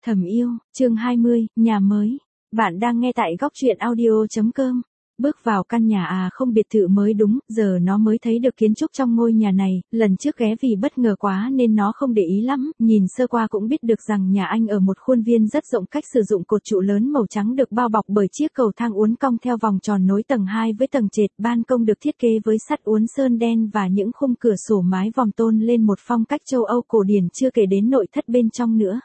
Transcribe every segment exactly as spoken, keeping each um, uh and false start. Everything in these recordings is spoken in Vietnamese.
Thầm yêu, chương hai mươi, nhà mới. Bạn đang nghe tại góc truyện audio chấm com. Bước vào căn nhà à không biệt thự mới đúng, giờ nó mới thấy được kiến trúc trong ngôi nhà này, lần trước ghé vì bất ngờ quá nên nó không để ý lắm, nhìn sơ qua cũng biết được rằng nhà anh ở một khuôn viên rất rộng, cách sử dụng cột trụ lớn màu trắng được bao bọc bởi chiếc cầu thang uốn cong theo vòng tròn nối tầng hai với tầng trệt, ban công được thiết kế với sắt uốn sơn đen và những khung cửa sổ mái vòm tôn lên một phong cách châu Âu cổ điển, chưa kể đến nội thất bên trong nữa.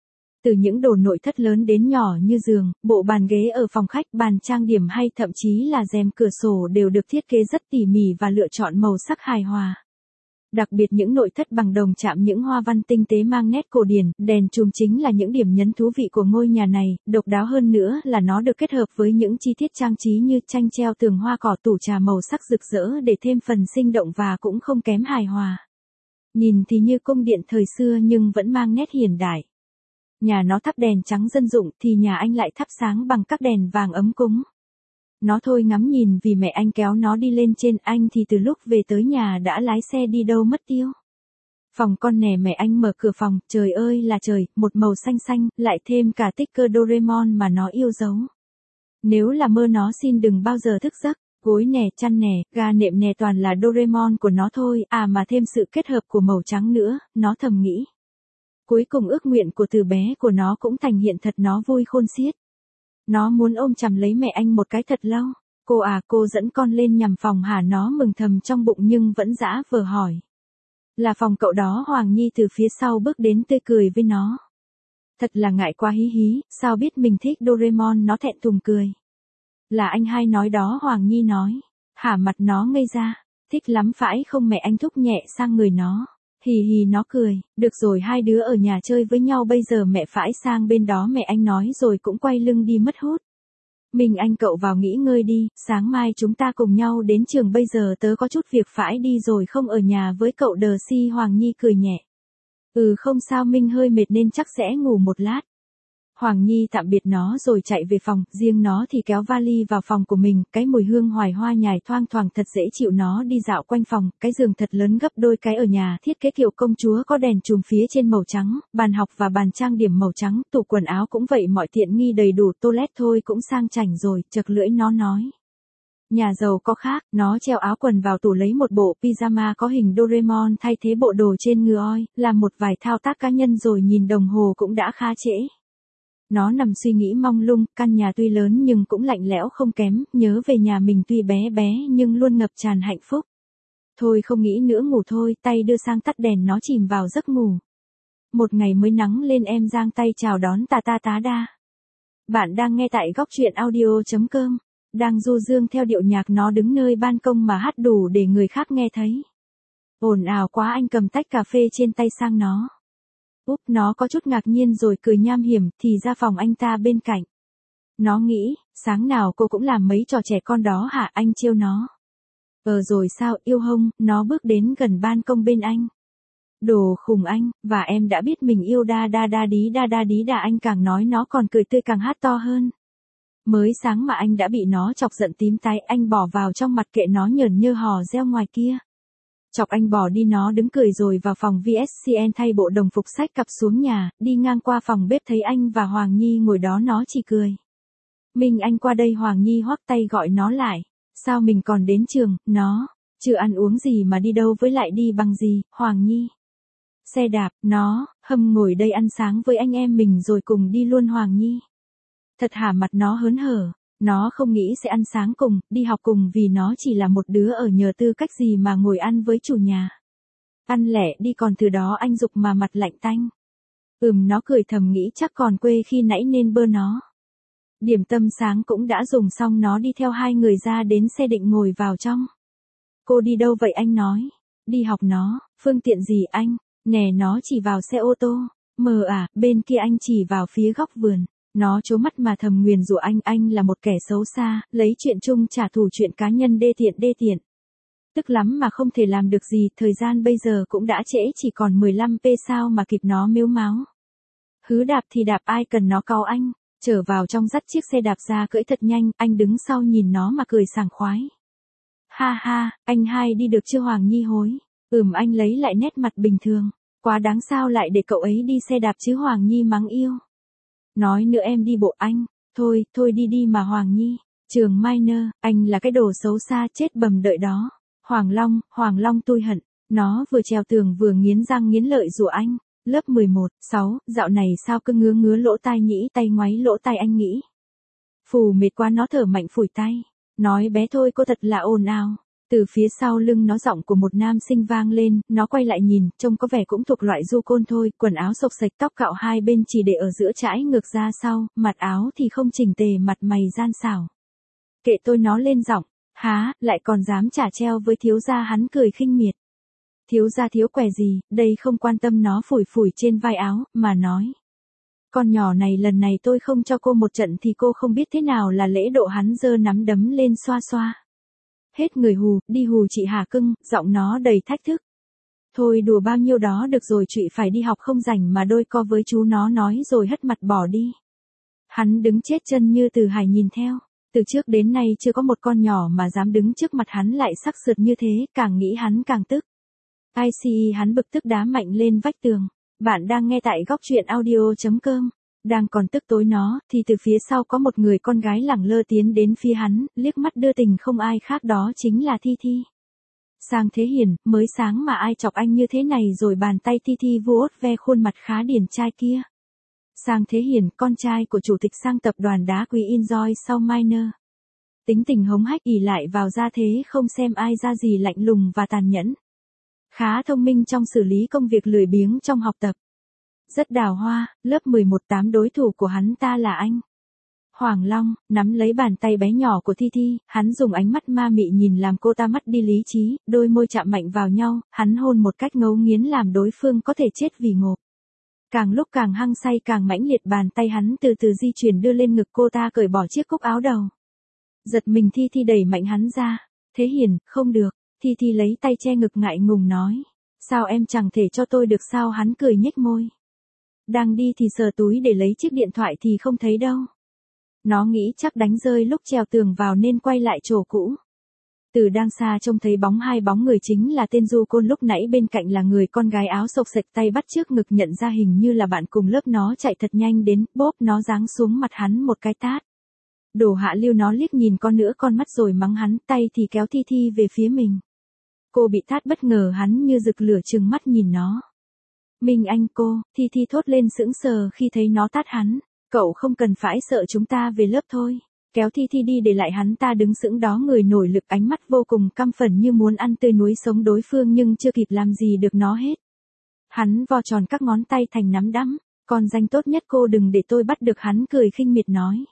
Từ những đồ nội thất lớn đến nhỏ như giường, bộ bàn ghế ở phòng khách, bàn trang điểm hay thậm chí là rèm cửa sổ đều được thiết kế rất tỉ mỉ và lựa chọn màu sắc hài hòa. Đặc biệt những nội thất bằng đồng chạm những hoa văn tinh tế mang nét cổ điển, đèn chùm chính là những điểm nhấn thú vị của ngôi nhà này, độc đáo hơn nữa là nó được kết hợp với những chi tiết trang trí như tranh treo tường hoa cỏ, tủ trà màu sắc rực rỡ để thêm phần sinh động và cũng không kém hài hòa. Nhìn thì như cung điện thời xưa nhưng vẫn mang nét hiện đại. Nhà nó thắp đèn trắng dân dụng thì nhà anh lại thắp sáng bằng các đèn vàng ấm cúng. Nó thôi ngắm nhìn vì mẹ anh kéo nó đi lên trên, anh thì từ lúc về tới nhà đã lái xe đi đâu mất tiêu. Phòng con nè, mẹ anh mở cửa phòng, trời ơi là trời, một màu xanh xanh, lại thêm cả sticker Doraemon mà nó yêu dấu. Nếu là mơ nó xin đừng bao giờ thức giấc. Gối nè, chăn nè, ga nệm nè, toàn là Doraemon của nó thôi, à mà thêm sự kết hợp của màu trắng nữa, nó thầm nghĩ. Cuối cùng ước nguyện của từ bé của nó cũng thành hiện thật, nó vui khôn xiết. Nó muốn ôm chầm lấy mẹ anh một cái thật lâu. Cô à, cô dẫn con lên nhằm phòng hả? Nó mừng thầm trong bụng nhưng vẫn dã vờ hỏi. Là phòng cậu đó. Hoàng Nhi từ phía sau bước đến tươi cười với nó. Thật là ngại quá, hí hí, sao biết mình thích Doraemon? Nó thẹn thùng cười. Là anh hai nói đó, Hoàng Nhi nói. Hả? Mặt nó ngây ra. Thích lắm phải không? Mẹ anh thúc nhẹ sang người nó. Hì hì, nó cười, được rồi, hai đứa ở nhà chơi với nhau, bây giờ mẹ phải sang bên đó, mẹ anh nói rồi cũng quay lưng đi mất hút. Mình anh cậu vào nghỉ ngơi đi, sáng mai chúng ta cùng nhau đến trường, bây giờ tớ có chút việc phải đi rồi, không ở nhà với cậu đờ si. Hoàng Nhi cười nhẹ. Ừ không sao, Minh hơi mệt nên chắc sẽ ngủ một lát. Hoàng Nhi tạm biệt nó rồi chạy về phòng, riêng nó thì kéo vali vào phòng của mình, cái mùi hương hoài hoa nhài thoang thoảng thật dễ chịu. Nó đi dạo quanh phòng, cái giường thật lớn gấp đôi cái ở nhà, thiết kế kiểu công chúa, có đèn chùm phía trên màu trắng, bàn học và bàn trang điểm màu trắng, tủ quần áo cũng vậy, mọi tiện nghi đầy đủ, toilet thôi cũng sang chảnh rồi, chật lưỡi nó nói. Nhà giàu có khác, nó treo áo quần vào tủ, lấy một bộ pyjama có hình Doraemon thay thế bộ đồ trên người oi, làm một vài thao tác cá nhân rồi nhìn đồng hồ cũng đã khá trễ. Nó nằm suy nghĩ mông lung, căn nhà tuy lớn nhưng cũng lạnh lẽo không kém, nhớ về nhà mình tuy bé bé nhưng luôn ngập tràn hạnh phúc. Thôi không nghĩ nữa, ngủ thôi, tay đưa sang tắt đèn, nó chìm vào giấc ngủ. Một ngày mới nắng lên, em giang tay chào đón tà ta tá đa. Bạn đang nghe tại góc truyện audio chấm com. Đang du dương theo điệu nhạc, nó đứng nơi ban công mà hát đủ để người khác nghe thấy. Ồn ào quá, anh cầm tách cà phê trên tay sang nó. Úp, nó có chút ngạc nhiên rồi cười nham hiểm, thì ra phòng anh ta bên cạnh. Nó nghĩ, sáng nào cô cũng làm mấy trò trẻ con đó hả? Anh trêu nó. Ờ rồi sao, yêu hông? Nó bước đến gần ban công bên anh. Đồ khùng anh, và em đã biết mình yêu đa đa đa đí đa đa đí đà. Anh càng nói nó còn cười tươi, càng hát to hơn. Mới sáng mà anh đã bị nó chọc giận tím tái, anh bỏ vào trong mặt, kệ nó nhởn nhơ hò reo ngoài kia. Chọc anh bỏ đi, nó đứng cười rồi vào phòng vê ét xê en thay bộ đồng phục, xách cặp xuống nhà, đi ngang qua phòng bếp thấy anh và Hoàng Nhi ngồi đó nó chỉ cười. Mình anh qua đây. Hoàng Nhi hoắc tay gọi nó lại. Sao mình còn đến trường? Nó, chưa ăn uống gì mà đi đâu, với lại đi bằng gì? Hoàng Nhi. Xe đạp. Nó, hâm, ngồi đây ăn sáng với anh em mình rồi cùng đi luôn. Hoàng Nhi. Thật hả? Mặt nó hớn hở. Nó không nghĩ sẽ ăn sáng cùng, đi học cùng, vì nó chỉ là một đứa ở nhờ, tư cách gì mà ngồi ăn với chủ nhà. Ăn lẻ đi, còn từ đó anh giục mà mặt lạnh tanh. Ừm, nó cười thầm nghĩ chắc còn quê khi nãy nên bơ nó. Điểm tâm sáng cũng đã dùng xong, nó đi theo hai người ra đến xe định ngồi vào trong. Cô đi đâu vậy? Anh nói. Đi học. Nó, phương tiện gì anh? Nè, nó chỉ vào xe ô tô. Mờ à, bên kia anh chỉ vào phía góc vườn. Nó trố mắt mà thầm nguyền rủa anh, anh là một kẻ xấu xa, lấy chuyện chung trả thù chuyện cá nhân, đê tiện đê tiện. Tức lắm mà không thể làm được gì, thời gian bây giờ cũng đã trễ, chỉ còn mười lăm phút sao mà kịp. Nó mếu máo. Hứ, đạp thì đạp, ai cần nó cáu anh. Trở vào trong, dắt chiếc xe đạp ra cưỡi thật nhanh, anh đứng sau nhìn nó mà cười sảng khoái. Ha ha, anh hai đi được chưa? Hoàng Nhi hối. Ừm, anh lấy lại nét mặt bình thường. Quá đáng, sao lại để cậu ấy đi xe đạp chứ? Hoàng Nhi mắng yêu. Nói nữa em đi bộ anh. Thôi, thôi đi đi mà Hoàng Nhi. Trường Minor, anh là cái đồ xấu xa chết bầm đợi đó. Hoàng Long, Hoàng Long tôi hận. Nó vừa trèo tường vừa nghiến răng nghiến lợi rủa anh. Lớp mười một, sáu, dạo này sao cứ ngứa ngứa lỗ tai nhĩ tay ngoáy lỗ tai anh nghĩ. Phù mệt quá nó thở mạnh phủi tay. Nói bé thôi cô thật là ồn ào. Từ phía sau lưng nó giọng của một nam sinh vang lên, nó quay lại nhìn, trông có vẻ cũng thuộc loại du côn thôi, quần áo xộc xệch tóc cạo hai bên chỉ để ở giữa trải ngược ra sau, mặt áo thì không chỉnh tề mặt mày gian xảo. Kệ tôi nó lên giọng, há, lại còn dám trả treo với thiếu gia hắn cười khinh miệt. Thiếu gia thiếu què gì, đây không quan tâm nó phủi phủi trên vai áo, mà nói. Con nhỏ này lần này tôi không cho cô một trận thì cô không biết thế nào là lễ độ hắn giơ nắm đấm lên xoa xoa. Hết người hù, đi hù chị Hà cưng, giọng nó đầy thách thức. Thôi đùa bao nhiêu đó được rồi chị phải đi học không rảnh mà đôi co với chú nó nói rồi hất mặt bỏ đi. Hắn đứng chết chân như Từ Hải nhìn theo. Từ trước đến nay chưa có một con nhỏ mà dám đứng trước mặt hắn lại sắc sượt như thế, càng nghĩ hắn càng tức. i xê e hắn bực tức đá mạnh lên vách tường. Bạn đang nghe tại góc truyện audio chấm com. Đang còn tức tối nó, thì từ phía sau có một người con gái lẳng lơ tiến đến phía hắn, liếc mắt đưa tình không ai khác đó chính là Thi Thi. Sang Thế Hiền, mới sáng mà ai chọc anh như thế này rồi bàn tay Thi Thi vuốt ve khuôn mặt khá điển trai kia. Sang Thế Hiền, con trai của chủ tịch Sang tập đoàn đá quý Enjoy sau Minor. Tính tình hống hách ỉ lại vào gia thế không xem ai ra gì lạnh lùng và tàn nhẫn. Khá thông minh trong xử lý công việc lười biếng trong học tập. Rất đào hoa, lớp mười một tám đối thủ của hắn ta là anh. Hoàng Long, nắm lấy bàn tay bé nhỏ của Thi Thi, hắn dùng ánh mắt ma mị nhìn làm cô ta mất đi lý trí, đôi môi chạm mạnh vào nhau, hắn hôn một cách ngấu nghiến làm đối phương có thể chết vì ngộp. Càng lúc càng hăng say càng mãnh liệt bàn tay hắn từ từ di chuyển đưa lên ngực cô ta cởi bỏ chiếc cúc áo đầu. Giật mình Thi Thi đẩy mạnh hắn ra. Thế Hiền, không được. Thi Thi lấy tay che ngực ngại ngùng nói. Sao em chẳng thể cho tôi được sao hắn cười nhếch môi. Đang đi thì sờ túi để lấy chiếc điện thoại thì không thấy đâu. Nó nghĩ chắc đánh rơi lúc trèo tường vào nên quay lại chỗ cũ. Từ đang xa trông thấy bóng hai bóng người chính là tên du côn lúc nãy bên cạnh là người con gái áo xộc xệch tay bắt trước ngực nhận ra hình như là bạn cùng lớp nó chạy thật nhanh đến, bốp nó giáng xuống mặt hắn một cái tát. Đồ hạ lưu nó liếc nhìn con nữa con mắt rồi mắng hắn tay thì kéo Thi Thi về phía mình. Cô bị tát bất ngờ hắn như rực lửa trừng mắt nhìn nó. Minh Anh cô, Thi Thi thốt lên sững sờ khi thấy nó tát hắn. Cậu không cần phải sợ chúng ta về lớp thôi. Kéo Thi Thi đi để lại hắn ta đứng sững đó người nổi lực ánh mắt vô cùng căm phẫn như muốn ăn tươi núi sống đối phương nhưng chưa kịp làm gì được nó hết. Hắn vo tròn các ngón tay thành nắm đấm. Con danh tốt nhất cô đừng để tôi bắt được hắn cười khinh miệt nói.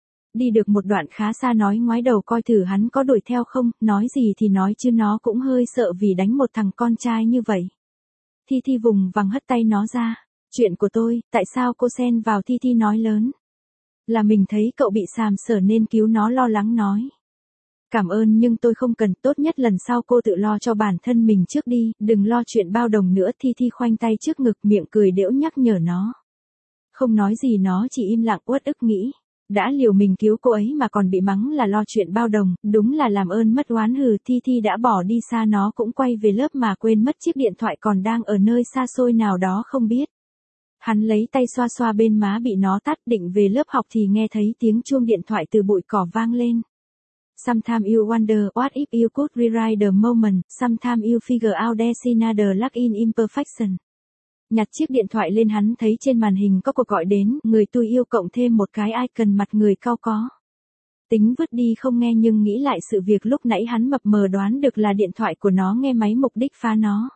Đi được một đoạn khá xa nói ngoái đầu coi thử hắn có đuổi theo không, nói gì thì nói chứ nó cũng hơi sợ vì đánh một thằng con trai như vậy. Thi Thi vùng vằng hất tay nó ra. Chuyện của tôi, tại sao cô xen vào Thi Thi nói lớn. Là mình thấy cậu bị sàm sỡ nên cứu nó lo lắng nói. Cảm ơn nhưng tôi không cần, tốt nhất lần sau cô tự lo cho bản thân mình trước đi, đừng lo chuyện bao đồng nữa. Thi Thi khoanh tay trước ngực miệng cười đễu nhắc nhở nó. Không nói gì nó chỉ im lặng uất ức nghĩ. Đã liều mình cứu cô ấy mà còn bị mắng là lo chuyện bao đồng, đúng là làm ơn mất oán hừ. Thi Thi đã bỏ đi xa nó cũng quay về lớp mà quên mất chiếc điện thoại còn đang ở nơi xa xôi nào đó không biết. Hắn lấy tay xoa xoa bên má bị nó tát định về lớp học thì nghe thấy tiếng chuông điện thoại từ bụi cỏ vang lên. Sometimes you wonder what if you could rewrite the moment, sometimes you figure out there's another luck in imperfection. Nhặt chiếc điện thoại lên hắn thấy trên màn hình có cuộc gọi đến, người tôi yêu cộng thêm một cái icon mặt người cau có. Tính vứt đi không nghe nhưng nghĩ lại sự việc lúc nãy hắn mập mờ đoán được là điện thoại của nó nghe máy mục đích phá nó.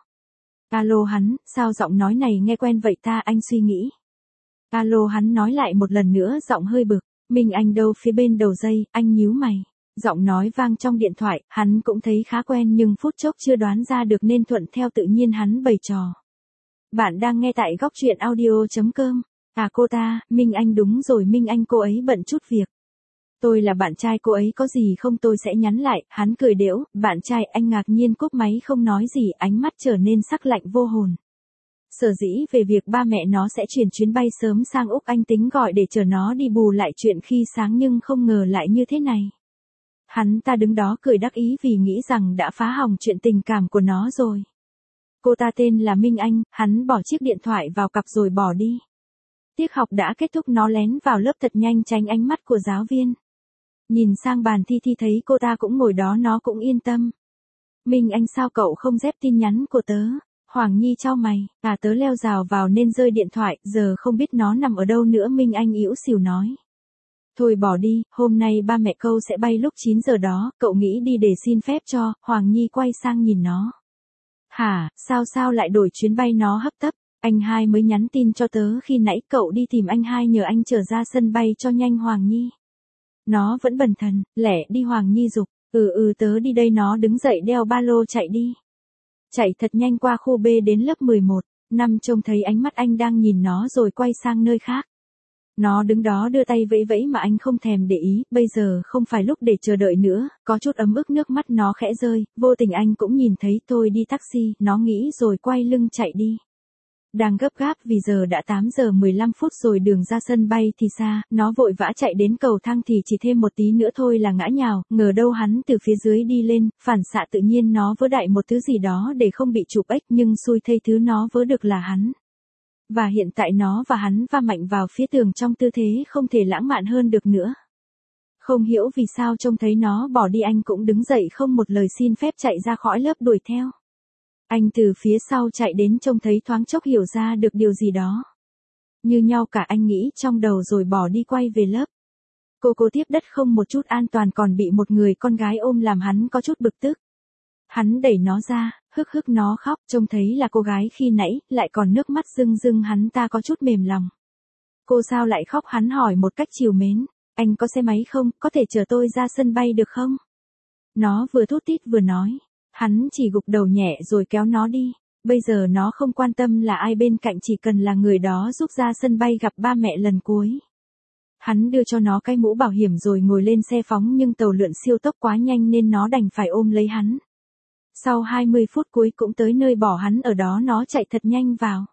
Alo hắn, sao giọng nói này nghe quen vậy ta anh suy nghĩ. Alo hắn nói lại một lần nữa giọng hơi bực, Minh Anh đâu phía bên đầu dây, anh nhíu mày. Giọng nói vang trong điện thoại, hắn cũng thấy khá quen nhưng phút chốc chưa đoán ra được nên thuận theo tự nhiên hắn bày trò. Bạn đang nghe tại góc truyện audio chấm com. À cô ta, Minh Anh đúng rồi Minh Anh cô ấy bận chút việc. Tôi là bạn trai cô ấy có gì không tôi sẽ nhắn lại, hắn cười đễu, bạn trai anh ngạc nhiên cúp máy không nói gì ánh mắt trở nên sắc lạnh vô hồn. Sở dĩ về việc ba mẹ nó sẽ chuyển chuyến bay sớm sang Úc anh tính gọi để chờ nó đi bù lại chuyện khi sáng nhưng không ngờ lại như thế này. Hắn ta đứng đó cười đắc ý vì nghĩ rằng đã phá hỏng chuyện tình cảm của nó rồi. Cô ta tên là Minh Anh, hắn bỏ chiếc điện thoại vào cặp rồi bỏ đi. Tiết học đã kết thúc nó lén vào lớp thật nhanh tránh ánh mắt của giáo viên. Nhìn sang bàn Thi Thi thấy cô ta cũng ngồi đó nó cũng yên tâm. Minh Anh sao cậu không dép tin nhắn của tớ? Hoàng Nhi chau mày, à tớ leo rào vào nên rơi điện thoại, giờ không biết nó nằm ở đâu nữa. Minh Anh ỉu xìu nói. Thôi bỏ đi, hôm nay ba mẹ câu sẽ bay lúc chín giờ đó, cậu nghĩ đi để xin phép cho. Hoàng Nhi quay sang nhìn nó. Hả, sao sao lại đổi chuyến bay? Nó hấp tấp. Anh hai mới nhắn tin cho tớ khi nãy, cậu đi tìm anh hai nhờ anh chở ra sân bay cho nhanh. Hoàng Nhi. Nó vẫn bần thần, lẻ đi. Hoàng Nhi giục. Ừ ừ tớ đi đây. Nó đứng dậy đeo ba lô chạy đi. Chạy thật nhanh qua khu B đến lớp mười một, năm trông thấy ánh mắt anh đang nhìn nó rồi quay sang nơi khác. Nó đứng đó đưa tay vẫy vẫy mà anh không thèm để ý, bây giờ không phải lúc để chờ đợi nữa, có chút ấm ức nước mắt nó khẽ rơi, vô tình anh cũng nhìn thấy. Tôi đi taxi, nó nghĩ rồi quay lưng chạy đi. Đang gấp gáp vì giờ đã tám giờ mười lăm phút rồi, đường ra sân bay thì xa, nó vội vã chạy đến cầu thang thì chỉ thêm một tí nữa thôi là ngã nhào, ngờ đâu hắn từ phía dưới đi lên, phản xạ tự nhiên nó vớ đại một thứ gì đó để không bị chụp ếch, nhưng xui thay thứ nó vớ được là hắn. Và hiện tại nó và hắn va mạnh vào phía tường trong tư thế không thể lãng mạn hơn được nữa. Không hiểu vì sao trông thấy nó bỏ đi anh cũng đứng dậy không một lời xin phép chạy ra khỏi lớp đuổi theo. Anh từ phía sau chạy đến trông thấy thoáng chốc hiểu ra được điều gì đó. Như nhau cả anh nghĩ trong đầu rồi bỏ đi quay về lớp. Cô cô tiếp đất không một chút an toàn còn bị một người con gái ôm làm hắn có chút bực tức. Hắn đẩy nó ra, hức hức nó khóc, trông thấy là cô gái khi nãy, lại còn nước mắt rưng rưng hắn ta có chút mềm lòng. Cô sao lại khóc? Hắn hỏi một cách trìu mến. Anh có xe máy không, có thể chở tôi ra sân bay được không? Nó vừa thút thít vừa nói. Hắn chỉ gục đầu nhẹ rồi kéo nó đi. Bây giờ nó không quan tâm là ai bên cạnh, chỉ cần là người đó giúp ra sân bay gặp ba mẹ lần cuối. Hắn đưa cho nó cái mũ bảo hiểm rồi ngồi lên xe phóng, nhưng tàu lượn siêu tốc quá nhanh nên nó đành phải ôm lấy hắn. Sau hai mươi phút cuối cũng tới nơi, bỏ hắn ở đó nó chạy thật nhanh vào.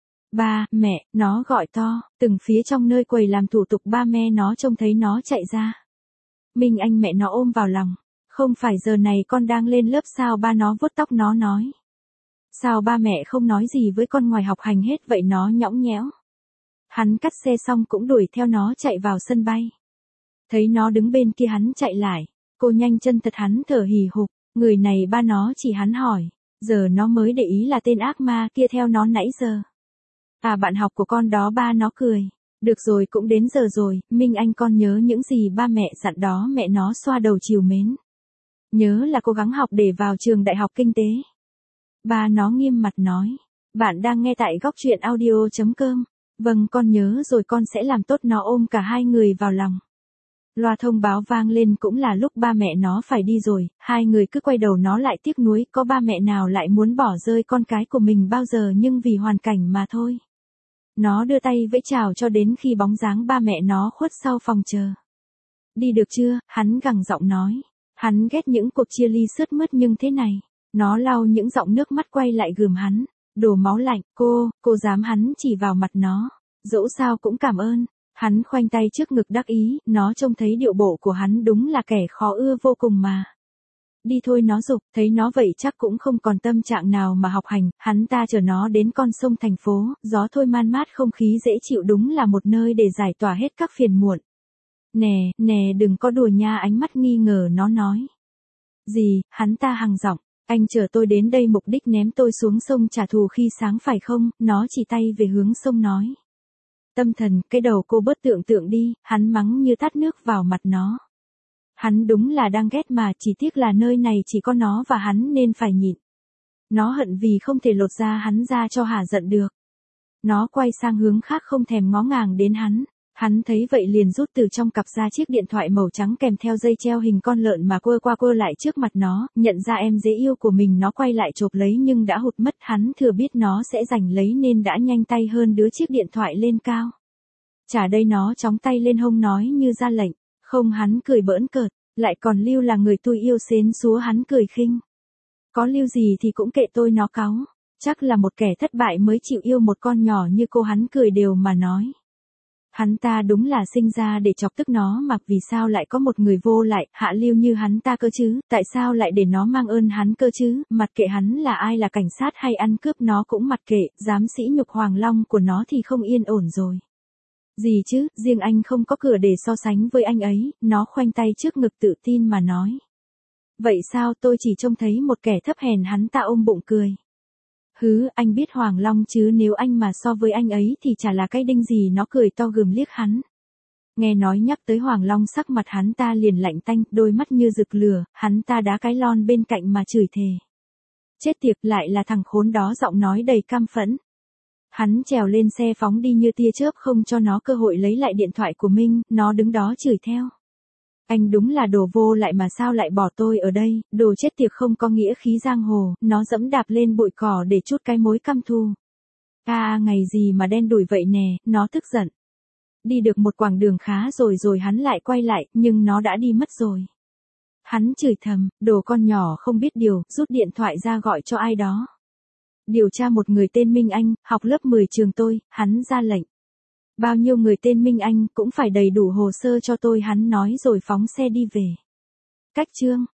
Ba, mẹ, nó gọi to, từng phía trong nơi quầy làm thủ tục ba mẹ nó trông thấy nó chạy ra. Minh Anh mẹ nó ôm vào lòng. Không phải giờ này con đang lên lớp sao? Ba nó vuốt tóc nó nói. Sao ba mẹ không nói gì với con ngoài học hành hết vậy? Nó nhõng nhẽo. Hắn cắt xe xong cũng đuổi theo nó chạy vào sân bay. Thấy nó đứng bên kia hắn chạy lại. Cô nhanh chân thật, hắn thở hì hục. Người này ba nó chỉ hắn hỏi. Giờ nó mới để ý là tên ác ma kia theo nó nãy giờ. À bạn học của con đó. Ba nó cười. Được rồi, cũng đến giờ rồi, Minh Anh con nhớ những gì ba mẹ dặn đó. Mẹ nó xoa đầu trìu mến. Nhớ là cố gắng học để vào trường đại học kinh tế. Ba nó nghiêm mặt nói. Bạn đang nghe tại góc truyện audio chấm com. Vâng con nhớ rồi, con sẽ làm tốt. Nó ôm cả hai người vào lòng. Loa thông báo vang lên, cũng là lúc ba mẹ nó phải đi rồi. Hai người cứ quay đầu nó lại tiếc nuối. Có ba mẹ nào lại muốn bỏ rơi con cái của mình bao giờ, nhưng vì hoàn cảnh mà thôi. Nó đưa tay vẫy chào cho đến khi bóng dáng ba mẹ nó khuất sau phòng chờ. Đi được chưa? Hắn gằn giọng nói. Hắn ghét những cuộc chia ly sướt mướt nhưng thế này. Nó lau những giọt nước mắt quay lại gườm hắn. Đồ máu lạnh, cô, cô dám? Hắn chỉ vào mặt nó. Dẫu sao cũng cảm ơn. Hắn khoanh tay trước ngực đắc ý, nó trông thấy điệu bộ của hắn đúng là kẻ khó ưa vô cùng mà. Đi thôi nó giục, thấy nó vậy chắc cũng không còn tâm trạng nào mà học hành, hắn ta chở nó đến con sông thành phố, gió thôi man mát không khí dễ chịu, đúng là một nơi để giải tỏa hết các phiền muộn. Nè, nè đừng có đùa nha, ánh mắt nghi ngờ nó nói. Gì, hắn ta hằng giọng, anh chở tôi đến đây mục đích ném tôi xuống sông trả thù khi sáng phải không? Nó chỉ tay về hướng sông nói. Tâm thần, cái đầu cô bớt tưởng tượng đi, hắn mắng như tát nước vào mặt nó. Hắn đúng là đang ghét mà, chỉ tiếc là nơi này chỉ có nó và hắn nên phải nhịn. Nó hận vì không thể lột da hắn ra cho hả giận được. Nó quay sang hướng khác không thèm ngó ngàng đến hắn. Hắn thấy vậy liền rút từ trong cặp ra chiếc điện thoại màu trắng kèm theo dây treo hình con lợn mà quơ qua quơ lại trước mặt nó, nhận ra em dễ yêu của mình. Nó quay lại chộp lấy nhưng đã hụt mất, hắn thừa biết nó sẽ giành lấy nên đã nhanh tay hơn đứa chiếc điện thoại lên cao. Trả đây, nó chóng tay lên hông nói như ra lệnh. Không, hắn cười bỡn cợt, lại còn Lưu là người tôi yêu xến xúa, hắn cười khinh. Có Lưu gì thì cũng kệ tôi, nó cáu. Chắc là một kẻ thất bại mới chịu yêu một con nhỏ như cô, hắn cười đều mà nói. Hắn ta đúng là sinh ra để chọc tức nó mà, vì sao lại có một người vô lại, hạ lưu như hắn ta cơ chứ, tại sao lại để nó mang ơn hắn cơ chứ, mặc kệ hắn là ai, là cảnh sát hay ăn cướp nó cũng mặc kệ, dám sỉ nhục Hoàng Long của nó thì không yên ổn rồi. Gì chứ, riêng anh không có cửa để so sánh với anh ấy, nó khoanh tay trước ngực tự tin mà nói. Vậy sao, tôi chỉ trông thấy một kẻ thấp hèn, hắn ta ôm bụng cười. Hứ, anh biết Hoàng Long chứ, nếu anh mà so với anh ấy thì chả là cái đinh gì, nó cười to gườm liếc hắn. Nghe nói nhắc tới Hoàng Long sắc mặt hắn ta liền lạnh tanh, đôi mắt như rực lửa, hắn ta đá cái lon bên cạnh mà chửi thề. Chết tiệt, lại là thằng khốn đó, giọng nói đầy căm phẫn. Hắn trèo lên xe phóng đi như tia chớp, không cho nó cơ hội lấy lại điện thoại của mình, nó đứng đó chửi theo. Anh đúng là đồ vô lại mà sao lại bỏ tôi ở đây, đồ chết tiệt không có nghĩa khí giang hồ, nó dẫm đạp lên bụi cỏ để trút cái mối căm thù. À ngày gì mà đen đủi vậy nè, nó tức giận. Đi được một quãng đường khá rồi rồi hắn lại quay lại, nhưng nó đã đi mất rồi. Hắn chửi thầm, đồ con nhỏ không biết điều, rút điện thoại ra gọi cho ai đó. Điều tra một người tên Minh Anh, học lớp mười trường tôi, hắn ra lệnh. Bao nhiêu người tên Minh Anh cũng phải đầy đủ hồ sơ cho tôi, hắn nói rồi phóng xe đi về. Cách chương